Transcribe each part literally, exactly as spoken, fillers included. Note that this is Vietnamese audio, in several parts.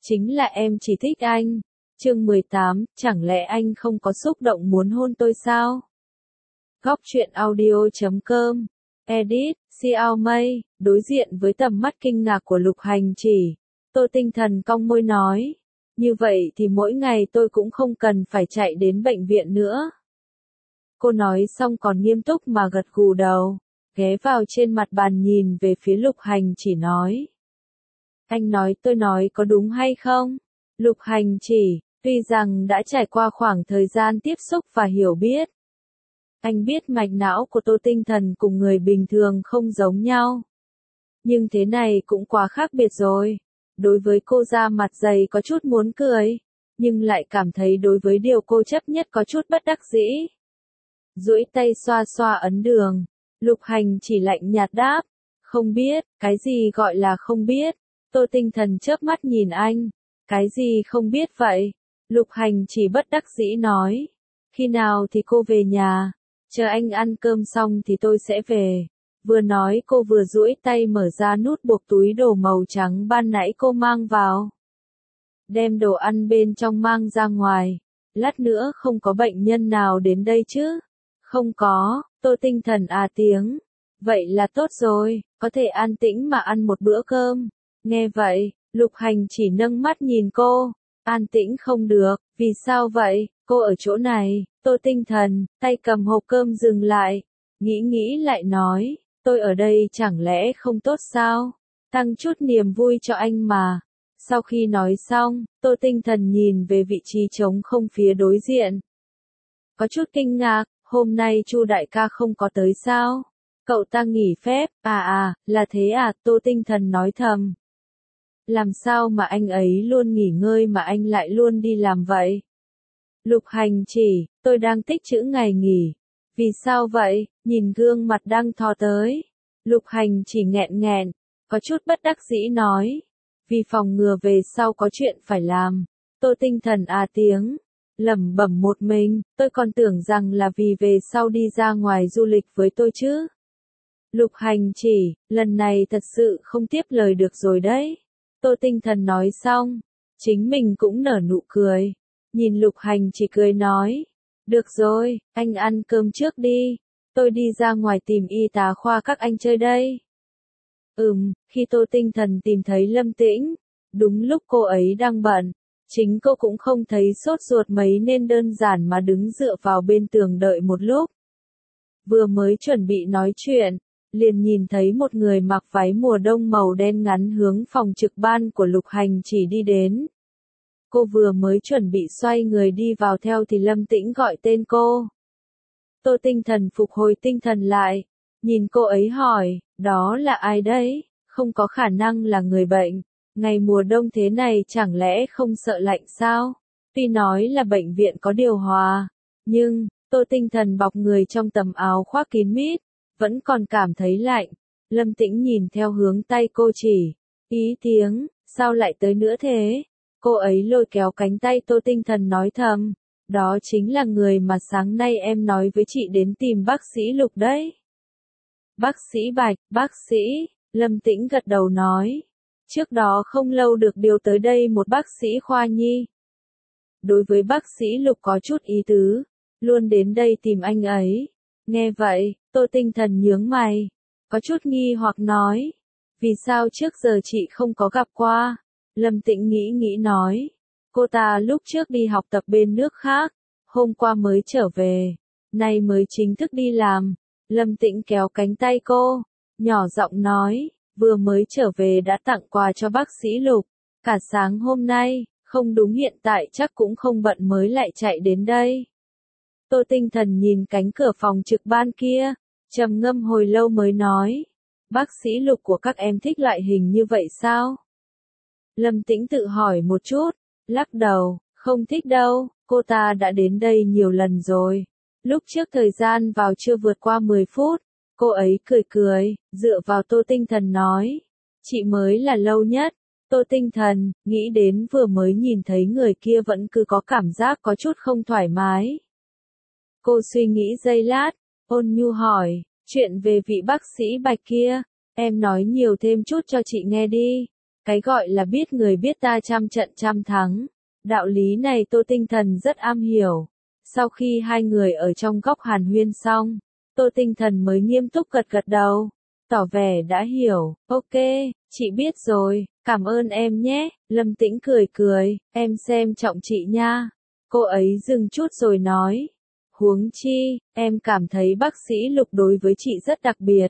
chính là em chỉ thích anh. Chương mười tám, chẳng lẽ anh không có xúc động muốn hôn tôi sao? Góc truyện audio chấm com, edit, Xiao Mây, đối diện với tầm mắt kinh ngạc của Lục Hành Chỉ, Tô Tinh Thần cong môi nói, như vậy thì mỗi ngày tôi cũng không cần phải chạy đến bệnh viện nữa. Cô nói xong còn nghiêm túc mà gật gù đầu, ghé vào trên mặt bàn nhìn về phía Lục Hành Chỉ nói. Anh nói tôi nói có đúng hay không? Lục Hành Chỉ, tuy rằng đã trải qua khoảng thời gian tiếp xúc và hiểu biết. Anh biết mạch não của Tô Tinh Thần cùng người bình thường không giống nhau. Nhưng thế này cũng quá khác biệt rồi. Đối với cô da mặt dày có chút muốn cười, nhưng lại cảm thấy đối với điều cô chấp nhất có chút bất đắc dĩ. Duỗi tay xoa xoa ấn đường, Lục Hành Chỉ lạnh nhạt đáp, không biết, cái gì gọi là không biết? Tô Tinh Thần chớp mắt nhìn anh, cái gì không biết vậy? Lục Hành Chỉ bất đắc dĩ nói, khi nào thì cô về nhà, chờ anh ăn cơm xong thì tôi sẽ về. Vừa nói cô vừa duỗi tay mở ra nút buộc túi đồ màu trắng ban nãy cô mang vào. Đem đồ ăn bên trong mang ra ngoài, lát nữa không có bệnh nhân nào đến đây chứ? Không có, Tô Tinh Thần à tiếng. Vậy là tốt rồi, có thể an tĩnh mà ăn một bữa cơm. Nghe vậy, Lục Hành Chỉ nâng mắt nhìn cô, an tĩnh không được, vì sao vậy, cô ở chỗ này, Tô Tinh Thần, tay cầm hộp cơm dừng lại, nghĩ nghĩ lại nói, tôi ở đây chẳng lẽ không tốt sao, tăng chút niềm vui cho anh mà. Sau khi nói xong, Tô Tinh Thần nhìn về vị trí trống không phía đối diện. Có chút kinh ngạc, hôm nay Chu đại ca không có tới sao? Cậu ta nghỉ phép, à à, là thế à, Tô Tinh Thần nói thầm. Làm sao mà anh ấy luôn nghỉ ngơi mà anh lại luôn đi làm vậy? Lục Hành Chỉ, tôi đang tích trữ ngày nghỉ. Vì sao vậy? Nhìn gương mặt đang thò tới. Lục Hành Chỉ nghẹn nghẹn, có chút bất đắc dĩ nói. Vì phòng ngừa về sau có chuyện phải làm. Tô Tinh Thần à tiếng, lẩm bẩm một mình, tôi còn tưởng rằng là vì về sau đi ra ngoài du lịch với tôi chứ. Lục Hành Chỉ, lần này thật sự không tiếp lời được rồi đấy. Tô Tinh Thần nói xong, chính mình cũng nở nụ cười. Nhìn Lục Hành Chỉ cười nói, được rồi, anh ăn cơm trước đi, tôi đi ra ngoài tìm y tá khoa các anh chơi đây. Ừm, khi Tô Tinh Thần tìm thấy Lâm Tĩnh, đúng lúc cô ấy đang bận, chính cô cũng không thấy sốt ruột mấy nên đơn giản mà đứng dựa vào bên tường đợi một lúc. Vừa mới chuẩn bị nói chuyện, liền nhìn thấy một người mặc váy mùa đông màu đen ngắn hướng phòng trực ban của Lục Hành Chỉ đi đến. Cô vừa mới chuẩn bị xoay người đi vào theo thì Lâm Tĩnh gọi tên cô. Tô Tinh Thần phục hồi tinh thần lại, nhìn cô ấy hỏi, đó là ai đấy? Không có khả năng là người bệnh. Ngày mùa đông thế này chẳng lẽ không sợ lạnh sao? Tuy nói là bệnh viện có điều hòa, nhưng, Tô Tinh Thần bọc người trong tấm áo khoác kín mít, vẫn còn cảm thấy lạnh. Lâm Tĩnh nhìn theo hướng tay cô chỉ, ý tiếng, sao lại tới nữa thế? Cô ấy lôi kéo cánh tay Tô Tinh Thần nói thầm, đó chính là người mà sáng nay em nói với chị đến tìm bác sĩ Lục đấy. Bác sĩ Bạch, bác sĩ, Lâm Tĩnh gật đầu nói, trước đó không lâu được điều tới đây một bác sĩ khoa nhi. Đối với bác sĩ Lục có chút ý tứ, luôn đến đây tìm anh ấy. Nghe vậy, Tô Tinh Thần nhướng mày, có chút nghi hoặc nói, vì sao trước giờ chị không có gặp qua? Lâm Tĩnh nghĩ nghĩ nói, cô ta lúc trước đi học tập bên nước khác, hôm qua mới trở về, nay mới chính thức đi làm. Lâm Tĩnh kéo cánh tay cô, nhỏ giọng nói, vừa mới trở về đã tặng quà cho bác sĩ Lục, cả sáng hôm nay, không đúng hiện tại chắc cũng không bận mới lại chạy đến đây. Tô Tinh Thần nhìn cánh cửa phòng trực ban kia, trầm ngâm hồi lâu mới nói, bác sĩ Lục của các em thích loại hình như vậy sao? Lâm Tĩnh tự hỏi một chút, lắc đầu, không thích đâu, cô ta đã đến đây nhiều lần rồi. Lúc trước thời gian vào chưa vượt qua mười phút, cô ấy cười cười, dựa vào Tô Tinh Thần nói, chị mới là lâu nhất. Tô Tinh Thần, nghĩ đến vừa mới nhìn thấy người kia vẫn cứ có cảm giác có chút không thoải mái. Cô suy nghĩ giây lát, ôn nhu hỏi, chuyện về vị bác sĩ Bạch kia, em nói nhiều thêm chút cho chị nghe đi. Cái gọi là biết người biết ta trăm trận trăm thắng. Đạo lý này Tô Tinh Thần rất am hiểu. Sau khi hai người ở trong góc hàn huyên xong, Tô Tinh Thần mới nghiêm túc gật gật đầu, tỏ vẻ đã hiểu. Ok, chị biết rồi, cảm ơn em nhé. Lâm Tĩnh cười cười, em xem trọng chị nha. Cô ấy dừng chút rồi nói, huống chi, em cảm thấy bác sĩ Lục đối với chị rất đặc biệt.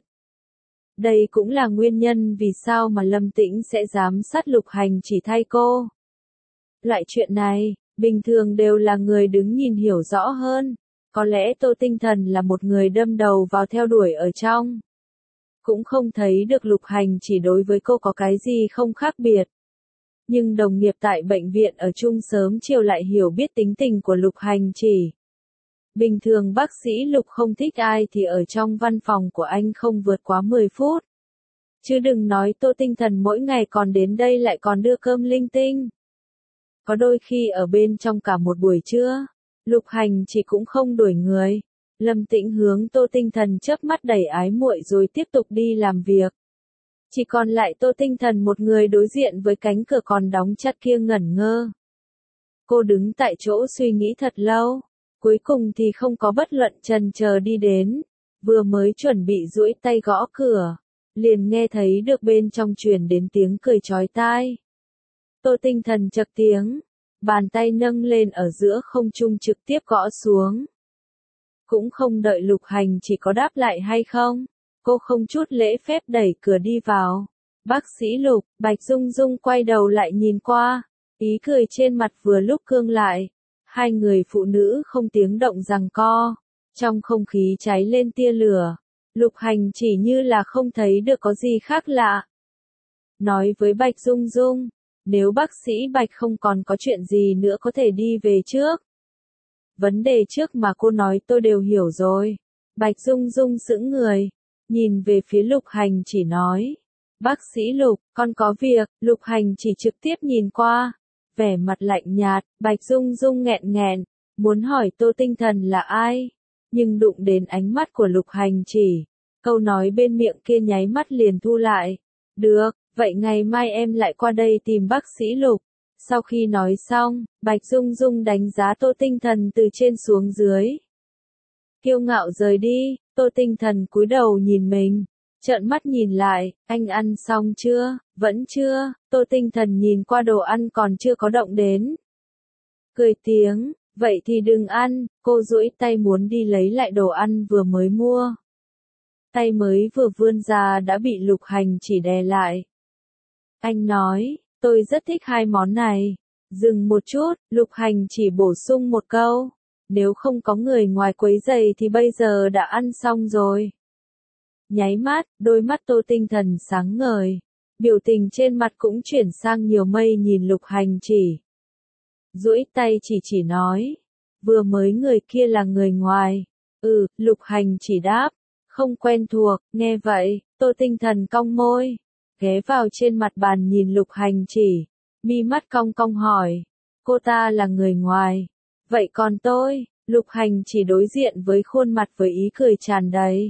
Đây cũng là nguyên nhân vì sao mà Lâm Tĩnh sẽ giám sát Lục Hành chỉ thay cô. Loại chuyện này, bình thường đều là người đứng nhìn hiểu rõ hơn. Có lẽ Tô Tinh Thần là một người đâm đầu vào theo đuổi ở trong. Cũng không thấy được Lục Hành chỉ đối với cô có cái gì không khác biệt. Nhưng đồng nghiệp tại bệnh viện ở chung sớm chiều lại hiểu biết tính tình của Lục Hành chỉ. Bình thường bác sĩ Lục không thích ai thì ở trong văn phòng của anh không vượt quá mười phút. Chứ đừng nói Tô Tinh Thần mỗi ngày còn đến đây lại còn đưa cơm linh tinh. Có đôi khi ở bên trong cả một buổi trưa, Lục Hành chỉ cũng không đuổi người. Lâm Tĩnh hướng Tô Tinh Thần chớp mắt đầy ái muội rồi tiếp tục đi làm việc. Chỉ còn lại Tô Tinh Thần một người đối diện với cánh cửa còn đóng chặt kia ngẩn ngơ. Cô đứng tại chỗ suy nghĩ thật lâu, cuối cùng thì không có bất luận chần chờ đi đến, vừa mới chuẩn bị duỗi tay gõ cửa, liền nghe thấy được bên trong truyền đến tiếng cười chói tai. Tô Tinh Thần chậc tiếng, bàn tay nâng lên ở giữa không trung trực tiếp gõ xuống. Cũng không đợi Lục Hành chỉ có đáp lại hay không, cô không chút lễ phép đẩy cửa đi vào. Bác sĩ Lục, Bạch Dung Dung quay đầu lại nhìn qua, ý cười trên mặt vừa lúc cương lại. Hai người phụ nữ không tiếng động giằng co, trong không khí cháy lên tia lửa. Lục Hành chỉ như là không thấy được có gì khác lạ. Nói với Bạch Dung Dung, nếu bác sĩ Bạch không còn có chuyện gì nữa có thể đi về trước. Vấn đề trước mà cô nói tôi đều hiểu rồi. Bạch Dung Dung sững người, nhìn về phía Lục Hành chỉ nói. Bác sĩ Lục, con có việc. Lục Hành chỉ trực tiếp nhìn qua, vẻ mặt lạnh nhạt. Bạch Dung Dung nghẹn nghẹn, muốn hỏi Tô Tinh Thần là ai, nhưng đụng đến ánh mắt của Lục Hành chỉ. Câu nói bên miệng kia nháy mắt liền thu lại. Được, vậy ngày mai em lại qua đây tìm bác sĩ Lục. Sau khi nói xong, Bạch Dung Dung đánh giá Tô Tinh Thần từ trên xuống dưới. Kiêu ngạo rời đi, Tô Tinh Thần cúi đầu nhìn mình, trợn mắt nhìn lại, anh ăn xong chưa? Vẫn chưa. Tô Tinh Thần nhìn qua đồ ăn còn chưa có động đến. Cười tiếng, vậy thì đừng ăn. Cô duỗi tay muốn đi lấy lại đồ ăn vừa mới mua. Tay mới vừa vươn ra đã bị Lục Hành chỉ đè lại. Anh nói, tôi rất thích hai món này. Dừng một chút, Lục Hành chỉ bổ sung một câu. Nếu không có người ngoài quấy rầy thì bây giờ đã ăn xong rồi. Nháy mắt, đôi mắt Tô Tinh Thần sáng ngời. Biểu tình trên mặt cũng chuyển sang nhiều mây nhìn Lục Hành chỉ. Duỗi tay chỉ chỉ nói. Vừa mới người kia là người ngoài. Ừ, Lục Hành chỉ đáp. Không quen thuộc, nghe vậy, Tô Tinh Thần cong môi. Ghé vào trên mặt bàn nhìn Lục Hành chỉ. Mi mắt cong cong hỏi. Cô ta là người ngoài. Vậy còn tôi? Lục Hành chỉ đối diện với khuôn mặt với ý cười tràn đầy.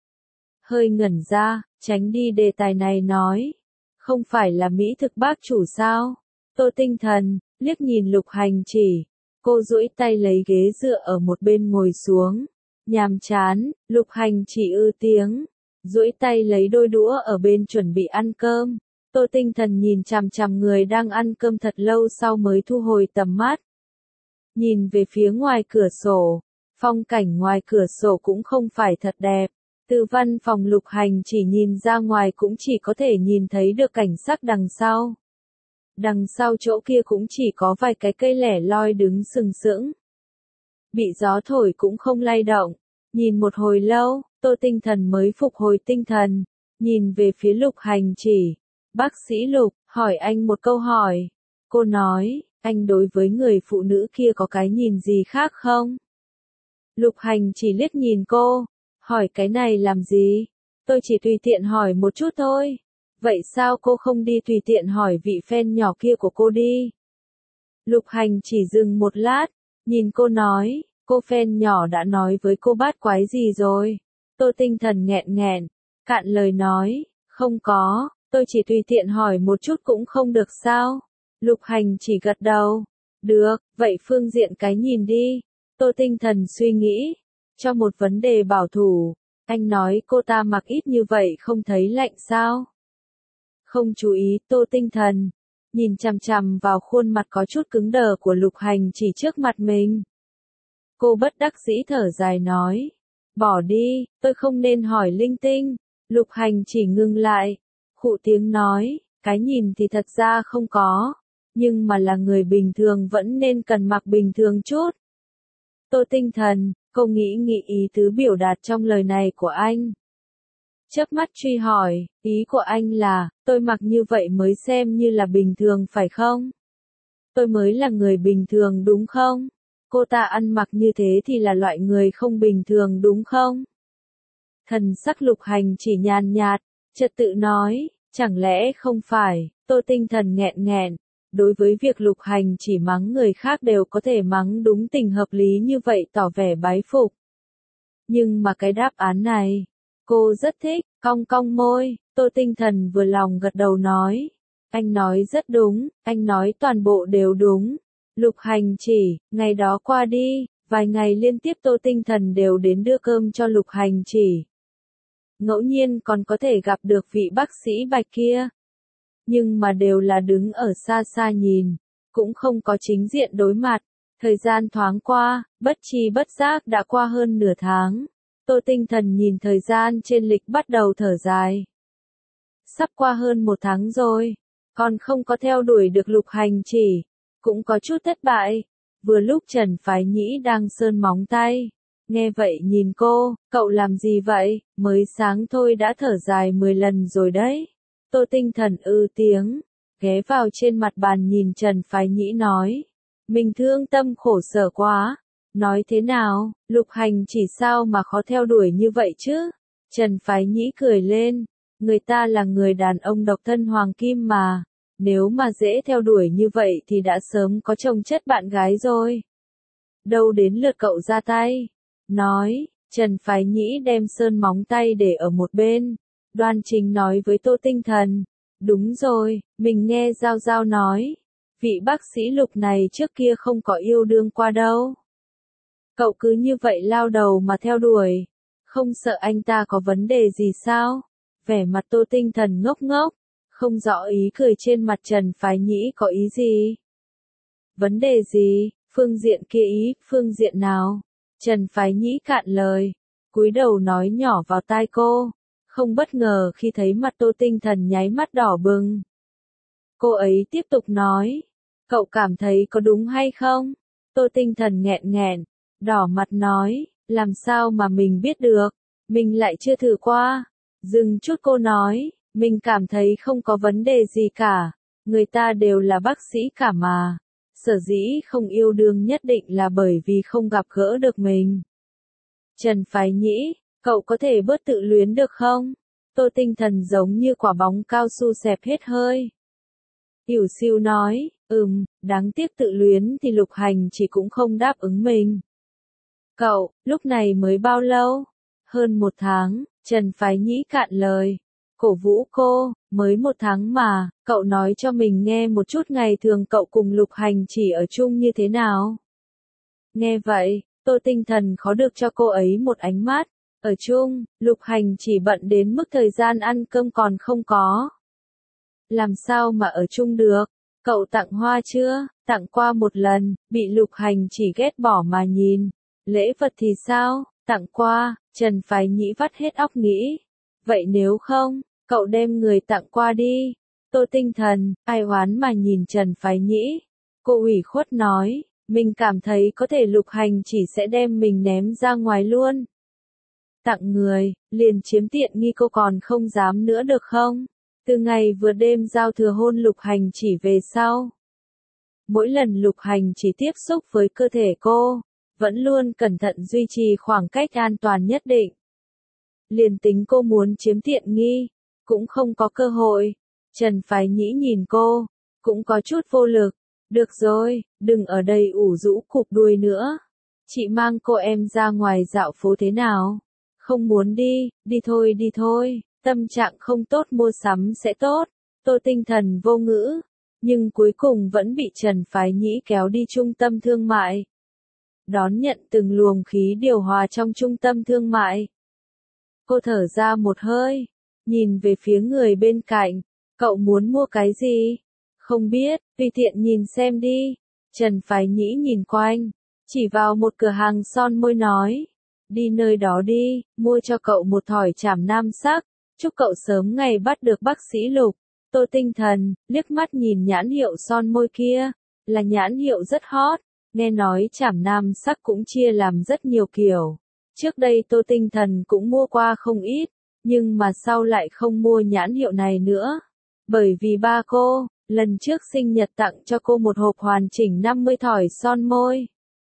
Hơi ngẩn ra, tránh đi đề tài này nói. Không phải là mỹ thực bác chủ sao? Tô Tinh Thần, liếc nhìn Lục Hành chỉ. Cô duỗi tay lấy ghế dựa ở một bên ngồi xuống. Nhàm chán, Lục Hành chỉ ư tiếng. Duỗi tay lấy đôi đũa ở bên chuẩn bị ăn cơm. Tô Tinh Thần nhìn chằm chằm người đang ăn cơm thật lâu sau mới thu hồi tầm mắt. Nhìn về phía ngoài cửa sổ. Phong cảnh ngoài cửa sổ cũng không phải thật đẹp. Từ văn phòng Lục Hành chỉ nhìn ra ngoài cũng chỉ có thể nhìn thấy được cảnh sắc đằng sau. Đằng sau chỗ kia cũng chỉ có vài cái cây lẻ loi đứng sừng sững. Bị gió thổi cũng không lay động. Nhìn một hồi lâu, Tô Tinh Thần mới phục hồi tinh thần. Nhìn về phía Lục Hành chỉ. Bác sĩ Lục, hỏi anh một câu hỏi. Cô nói, anh đối với người phụ nữ kia có cái nhìn gì khác không? Lục Hành chỉ liếc nhìn cô. Hỏi cái này làm gì? Tôi chỉ tùy tiện hỏi một chút thôi. Vậy sao cô không đi tùy tiện hỏi vị fan nhỏ kia của cô đi? Lục Hành chỉ dừng một lát, nhìn cô nói, cô fan nhỏ đã nói với cô bát quái gì rồi? Tô Tinh Thần nghẹn nghẹn, cạn lời nói, không có. Tôi chỉ tùy tiện hỏi một chút cũng không được sao? Lục Hành chỉ gật đầu. Được, vậy phương diện cái nhìn đi. Tô Tinh Thần suy nghĩ. Cho một vấn đề bảo thủ, anh nói cô ta mặc ít như vậy không thấy lạnh sao? Không chú ý Tô Tinh Thần, nhìn chằm chằm vào khuôn mặt có chút cứng đờ của Lục Hành chỉ trước mặt mình. Cô bất đắc dĩ thở dài nói. Bỏ đi, tôi không nên hỏi linh tinh. Lục Hành chỉ ngừng lại. Khụ tiếng nói, cái nhìn thì thật ra không có. Nhưng mà là người bình thường vẫn nên cần mặc bình thường chút. Tô Tinh Thần, cô nghĩ nghĩ ý tứ biểu đạt trong lời này của anh. Chớp mắt truy hỏi, ý của anh là, tôi mặc như vậy mới xem như là bình thường phải không? Tôi mới là người bình thường đúng không? Cô ta ăn mặc như thế thì là loại người không bình thường đúng không? Thần sắc Lục Hành chỉ nhàn nhạt, trật tự nói, chẳng lẽ không phải? Tô Tinh Thần nghẹn nghẹn, đối với việc Lục Hành chỉ mắng người khác đều có thể mắng đúng tình hợp lý như vậy tỏ vẻ bái phục. Nhưng mà cái đáp án này, cô rất thích, cong cong môi, Tô Tinh Thần vừa lòng gật đầu nói. Anh nói rất đúng, anh nói toàn bộ đều đúng. Lục Hành chỉ, ngày đó qua đi, vài ngày liên tiếp Tô Tinh Thần đều đến đưa cơm cho Lục Hành chỉ. Ngẫu nhiên còn có thể gặp được vị bác sĩ Bạch kia. Nhưng mà đều là đứng ở xa xa nhìn, cũng không có chính diện đối mặt. Thời gian thoáng qua, bất tri bất giác đã qua hơn nửa tháng. Tô Tinh Thần nhìn thời gian trên lịch bắt đầu thở dài. Sắp qua hơn một tháng rồi, còn không có theo đuổi được Lục Hành chỉ, cũng có chút thất bại. Vừa lúc Trần Phái Nhĩ đang sơn móng tay. Nghe vậy nhìn cô, cậu làm gì vậy, mới sáng thôi đã thở dài mười lần rồi đấy. Tô Tinh Thần ư tiếng, ghé vào trên mặt bàn nhìn Trần Phái Nhĩ nói. Mình thương tâm khổ sở quá. Nói thế nào, Lục Hành chỉ sao mà khó theo đuổi như vậy chứ? Trần Phái Nhĩ cười lên. Người ta là người đàn ông độc thân hoàng kim mà. Nếu mà dễ theo đuổi như vậy thì đã sớm có chồng chất bạn gái rồi. Đâu đến lượt cậu ra tay. Nói, Trần Phái Nhĩ đem sơn móng tay để ở một bên. Đoan chính nói với Tô Tinh Thần. Đúng rồi, mình nghe Giao Giao nói. Vị bác sĩ Lục này trước kia không có yêu đương qua đâu. Cậu cứ như vậy lao đầu mà theo đuổi. Không sợ anh ta có vấn đề gì sao? Vẻ mặt Tô Tinh Thần ngốc ngốc. Không rõ ý cười trên mặt Trần Phái Nhĩ có ý gì? Vấn đề gì? Phương diện kia ý, phương diện nào? Trần Phái Nhĩ cạn lời. Cúi đầu nói nhỏ vào tai cô. Không bất ngờ khi thấy mặt Tô Tinh Thần nháy mắt đỏ bừng. Cô ấy tiếp tục nói. Cậu cảm thấy có đúng hay không? Tô Tinh Thần nghẹn nghẹn. Đỏ mặt nói. Làm sao mà mình biết được? Mình lại chưa thử qua. Dừng chút cô nói. Mình cảm thấy không có vấn đề gì cả. Người ta đều là bác sĩ cả mà. Sở dĩ không yêu đương nhất định là bởi vì không gặp gỡ được mình. Trần Phái Nhĩ, cậu có thể bớt tự luyến được không? Tô Tinh Thần giống như quả bóng cao su xẹp hết hơi. Hiểu Siêu nói, ừm, đáng tiếc tự luyến thì Lục Hành chỉ cũng không đáp ứng mình. Cậu, lúc này mới bao lâu? Hơn một tháng, Trần Phái Nhĩ cạn lời. Cổ vũ cô, mới một tháng mà, cậu nói cho mình nghe một chút ngày thường cậu cùng Lục Hành chỉ ở chung như thế nào. Nghe vậy, Tô Tinh Thần khó được cho cô ấy một ánh mắt. Ở chung, Lục Hành chỉ bận đến mức thời gian ăn cơm còn không có. Làm sao mà ở chung được? Cậu tặng hoa chưa? Tặng qua một lần, bị Lục Hành chỉ ghét bỏ mà nhìn. Lễ vật thì sao? Tặng qua, Trần Phái Nhĩ vắt hết óc nghĩ. Vậy nếu không, cậu đem người tặng qua đi. Tô Tinh Thần, ai oán mà nhìn Trần Phái Nhĩ. Cô ủy khuất nói, mình cảm thấy có thể Lục Hành chỉ sẽ đem mình ném ra ngoài luôn. Tặng người, liền chiếm tiện nghi cô còn không dám nữa được không? Từ ngày vừa đêm giao thừa hôn Lục Hành chỉ về sau. Mỗi lần Lục Hành chỉ tiếp xúc với cơ thể cô, vẫn luôn cẩn thận duy trì khoảng cách an toàn nhất định. Liền tính cô muốn chiếm tiện nghi, cũng không có cơ hội. Trần Phái Nhĩ nhìn cô, cũng có chút vô lực. Được rồi, đừng ở đây ủ rũ cụp đuôi nữa. Chị mang cô em ra ngoài dạo phố thế nào? Không muốn đi, đi thôi đi thôi. Tâm trạng không tốt mua sắm sẽ tốt. Tô Tinh Thần vô ngữ, nhưng cuối cùng vẫn bị Trần Phái Nhĩ kéo đi trung tâm thương mại. Đón nhận từng luồng khí điều hòa trong trung tâm thương mại. Cô thở ra một hơi, nhìn về phía người bên cạnh, cậu muốn mua cái gì? Không biết, tùy tiện nhìn xem đi. Trần Phái Nhĩ nhìn quanh, chỉ vào một cửa hàng son môi nói, đi nơi đó đi, mua cho cậu một thỏi trảm nam sắc, chúc cậu sớm ngày bắt được bác sĩ Lục. Tô Tinh Thần liếc mắt nhìn nhãn hiệu son môi kia, là nhãn hiệu rất hot, nghe nói trảm nam sắc cũng chia làm rất nhiều kiểu. Trước đây Tô Tinh Thần cũng mua qua không ít, nhưng mà sau lại không mua nhãn hiệu này nữa. Bởi vì ba cô, lần trước sinh nhật tặng cho cô một hộp hoàn chỉnh năm mươi thỏi son môi.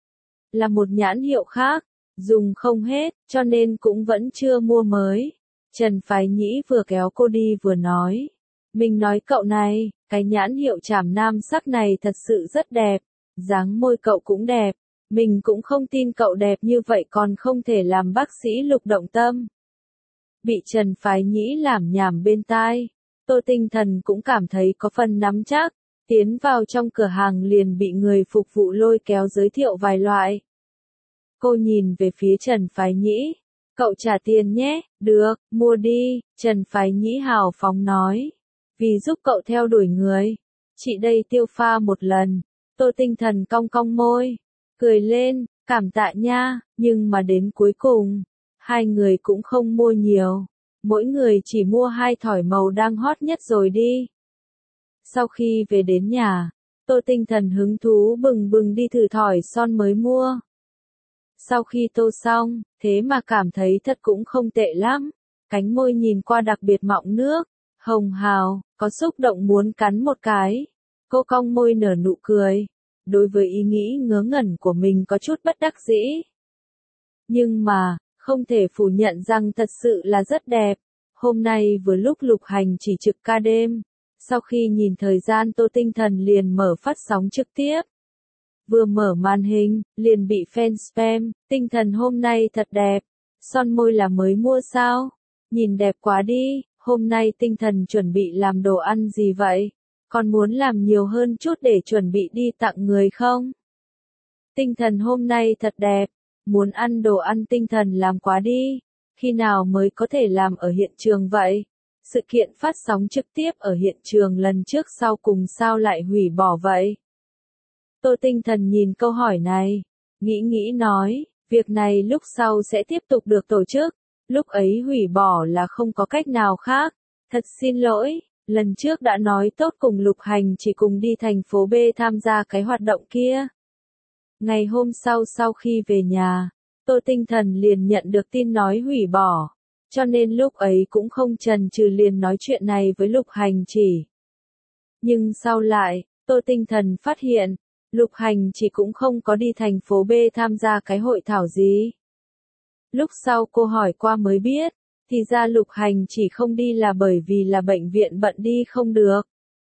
Là một nhãn hiệu khác, dùng không hết, cho nên cũng vẫn chưa mua mới. Trần Phái Nhĩ vừa kéo cô đi vừa nói. Mình nói cậu này, cái nhãn hiệu trảm nam sắc này thật sự rất đẹp. Dáng môi cậu cũng đẹp. Mình cũng không tin cậu đẹp như vậy còn không thể làm bác sĩ Lục động tâm. Bị Trần Phái Nhĩ làm nhảm bên tai, Tô Tinh Thần cũng cảm thấy có phần nắm chắc. Tiến vào trong cửa hàng liền bị người phục vụ lôi kéo giới thiệu vài loại. Cô nhìn về phía Trần Phái Nhĩ. Cậu trả tiền nhé, được, mua đi, Trần Phái Nhĩ hào phóng nói. Vì giúp cậu theo đuổi người, chị đây tiêu pha một lần. Tô Tinh Thần cong cong môi, cười lên, cảm tạ nha, nhưng mà đến cuối cùng, hai người cũng không mua nhiều. Mỗi người chỉ mua hai thỏi màu đang hot nhất rồi đi. Sau khi về đến nhà, Tô Tinh Thần hứng thú bừng bừng đi thử thỏi son mới mua. Sau khi tô xong, thế mà cảm thấy thật cũng không tệ lắm. Cánh môi nhìn qua đặc biệt mọng nước, hồng hào, có xúc động muốn cắn một cái. Cô cong môi nở nụ cười. Đối với ý nghĩ ngớ ngẩn của mình có chút bất đắc dĩ. Nhưng mà, không thể phủ nhận rằng thật sự là rất đẹp. Hôm nay vừa lúc Lục Hành chỉ trực ca đêm. Sau khi nhìn thời gian Tô Tinh Thần liền mở phát sóng trực tiếp. Vừa mở màn hình, liền bị fan spam, Tinh Thần hôm nay thật đẹp. Son môi là mới mua sao? Nhìn đẹp quá đi, hôm nay Tinh Thần chuẩn bị làm đồ ăn gì vậy? Còn muốn làm nhiều hơn chút để chuẩn bị đi tặng người không? Tinh Thần hôm nay thật đẹp, muốn ăn đồ ăn Tinh Thần làm quá đi. Khi nào mới có thể làm ở hiện trường vậy? Sự kiện phát sóng trực tiếp ở hiện trường lần trước sau cùng sao lại hủy bỏ vậy? Tô Tinh Thần nhìn câu hỏi này, nghĩ nghĩ nói, việc này lúc sau sẽ tiếp tục được tổ chức, lúc ấy hủy bỏ là không có cách nào khác, thật xin lỗi, lần trước đã nói tốt cùng Lục Hành chỉ cùng đi thành phố B tham gia cái hoạt động kia. Ngày hôm sau sau khi về nhà, Tô Tinh Thần liền nhận được tin nói hủy bỏ, cho nên lúc ấy cũng không chần chừ liền nói chuyện này với Lục Hành chỉ. Nhưng sau lại, Tô Tinh Thần phát hiện, Lục Hành chỉ cũng không có đi thành phố B tham gia cái hội thảo gì. Lúc sau cô hỏi qua mới biết, thì ra Lục Hành chỉ không đi là bởi vì là bệnh viện bận đi không được.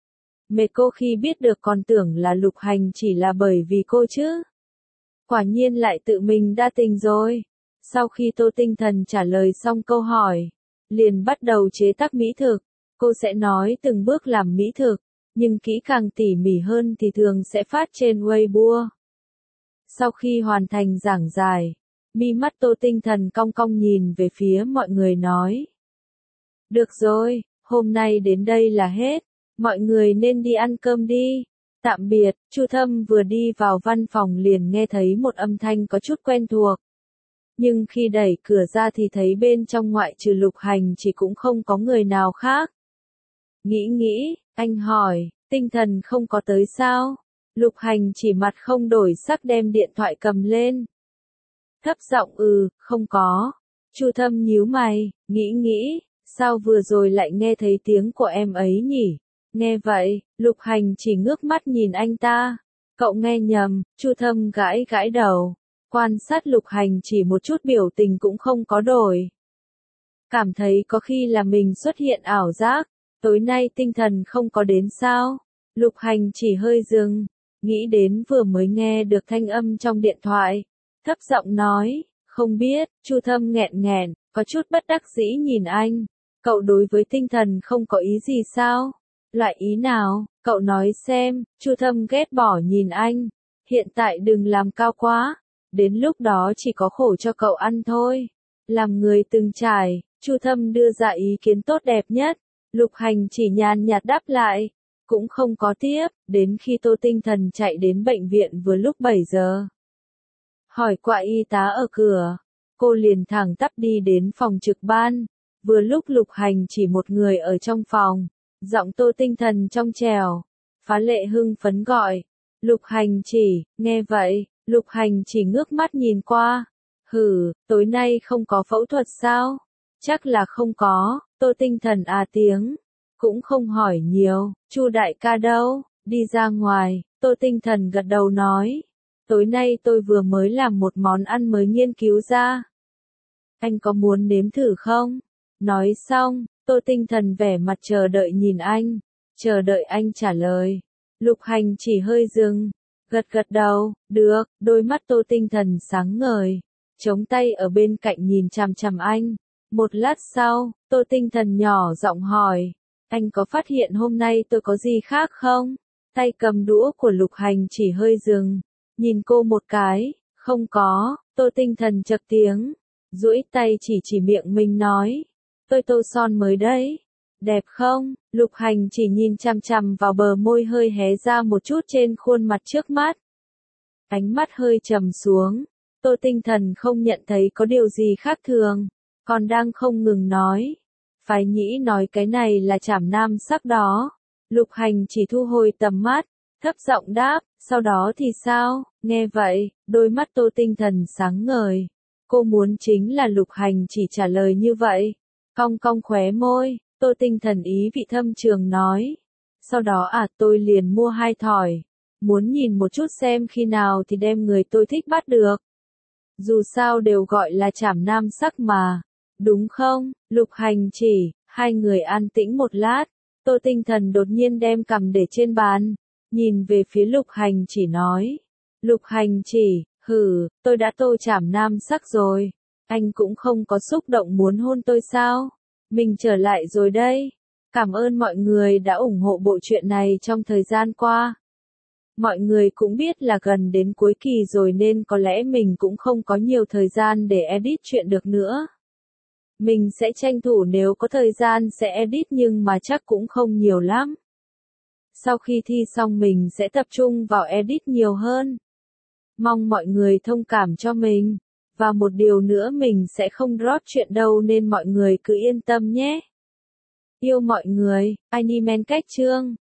Mẹ cô khi biết được còn tưởng là Lục Hành chỉ là bởi vì cô chứ. Quả nhiên lại tự mình đa tình rồi. Sau khi Tô Tinh Thần trả lời xong câu hỏi, liền bắt đầu chế tác mỹ thực. Cô sẽ nói từng bước làm mỹ thực, nhưng kỹ càng tỉ mỉ hơn thì thường sẽ phát trên Weibo. Sau khi hoàn thành giảng giải, mi mắt Tô Tinh Thần cong cong nhìn về phía mọi người nói. Được rồi, hôm nay đến đây là hết, mọi người nên đi ăn cơm đi. Tạm biệt, Chu Thâm vừa đi vào văn phòng liền nghe thấy một âm thanh có chút quen thuộc. Nhưng khi đẩy cửa ra thì thấy bên trong ngoại trừ Lục Hành chỉ cũng không có người nào khác. Nghĩ nghĩ, anh hỏi, Tinh Thần không có tới sao? Lục Hành chỉ mặt không đổi sắc đem điện thoại cầm lên. Thấp giọng ừ, không có. Chu Thâm nhíu mày, nghĩ nghĩ, sao vừa rồi lại nghe thấy tiếng của em ấy nhỉ? Nghe vậy, Lục Hành chỉ ngước mắt nhìn anh ta. Cậu nghe nhầm, Chu Thâm gãi gãi đầu. Quan sát Lục Hành chỉ một chút biểu tình cũng không có đổi. Cảm thấy có khi là mình xuất hiện ảo giác. Tối nay Tinh Thần không có đến sao? Lục Hành chỉ hơi dừng, nghĩ đến vừa mới nghe được thanh âm trong điện thoại. Thấp giọng nói, không biết, Chu Thâm nghẹn nghẹn, có chút bất đắc dĩ nhìn anh. Cậu đối với tinh thần không có ý gì sao? Loại ý nào? Cậu nói xem. Chu Thâm ghét bỏ nhìn anh. Hiện tại đừng làm cao quá. Đến lúc đó chỉ có khổ cho cậu ăn thôi. Làm người từng trải, Chu Thâm đưa ra ý kiến tốt đẹp nhất. Lục Hành chỉ nhàn nhạt đáp lại. Cũng không có tiếp, đến khi Tô Tinh Thần chạy đến bệnh viện vừa lúc bảy giờ. Hỏi qua y tá ở cửa, cô liền thẳng tắp đi đến phòng trực ban. Vừa lúc Lục Hành chỉ một người ở trong phòng, giọng Tô Tinh Thần trong trẻo. Phá Lệ hưng phấn gọi. Lục Hành chỉ, nghe vậy, Lục Hành chỉ ngước mắt nhìn qua. Hừ, tối nay không có phẫu thuật sao? Chắc là không có, Tô Tinh Thần à tiếng. Cũng không hỏi nhiều, Chu đại ca đâu, đi ra ngoài, Tô Tinh Thần gật đầu nói. Tối nay tôi vừa mới làm một món ăn mới nghiên cứu ra. Anh có muốn nếm thử không? Nói xong, Tô Tinh Thần vẻ mặt chờ đợi nhìn anh, chờ đợi anh trả lời. Lục Hành chỉ hơi dừng, gật gật đầu, được, đôi mắt Tô Tinh Thần sáng ngời, chống tay ở bên cạnh nhìn chằm chằm anh. Một lát sau, Tô Tinh Thần nhỏ giọng hỏi, anh có phát hiện hôm nay tôi có gì khác không? Tay cầm đũa của Lục Hành chỉ hơi dừng, nhìn cô một cái, không có, Tô Tinh Thần chậc tiếng, duỗi tay chỉ chỉ miệng mình nói, tôi tô son mới đấy, đẹp không? Lục Hành chỉ nhìn chằm chằm vào bờ môi hơi hé ra một chút trên khuôn mặt trước mắt. Ánh mắt hơi trầm xuống, Tô Tinh Thần không nhận thấy có điều gì khác thường, còn đang không ngừng nói. Phái Nhĩ nói cái này là trảm nam sắc đó. Lục Hành chỉ thu hồi tầm mắt, thấp giọng đáp, sau đó thì sao? Nghe vậy, đôi mắt Tô Tinh Thần sáng ngời. Cô muốn chính là Lục Hành chỉ trả lời như vậy. Cong cong khóe môi, Tô Tinh Thần ý vị thâm trường nói. Sau đó à tôi liền mua hai thỏi. Muốn nhìn một chút xem khi nào thì đem người tôi thích bắt được. Dù sao đều gọi là trảm nam sắc mà. Đúng không? Lục Hành chỉ, hai người an tĩnh một lát. Tô Tinh Thần đột nhiên đem cằm để trên bàn. Nhìn về phía Lục Hành chỉ nói. Lục Hành chỉ, hừ, tôi đã tô trảm nam sắc rồi. Anh cũng không có xúc động muốn hôn tôi sao? Mình trở lại rồi đây. Cảm ơn mọi người đã ủng hộ bộ truyện này trong thời gian qua. Mọi người cũng biết là gần đến cuối kỳ rồi nên có lẽ mình cũng không có nhiều thời gian để edit truyện được nữa. Mình sẽ tranh thủ nếu có thời gian sẽ edit nhưng mà chắc cũng không nhiều lắm. Sau khi thi xong mình sẽ tập trung vào edit nhiều hơn. Mong mọi người thông cảm cho mình. Và một điều nữa mình sẽ không drop chuyện đâu nên mọi người cứ yên tâm nhé. Yêu mọi người, Animen cách chương.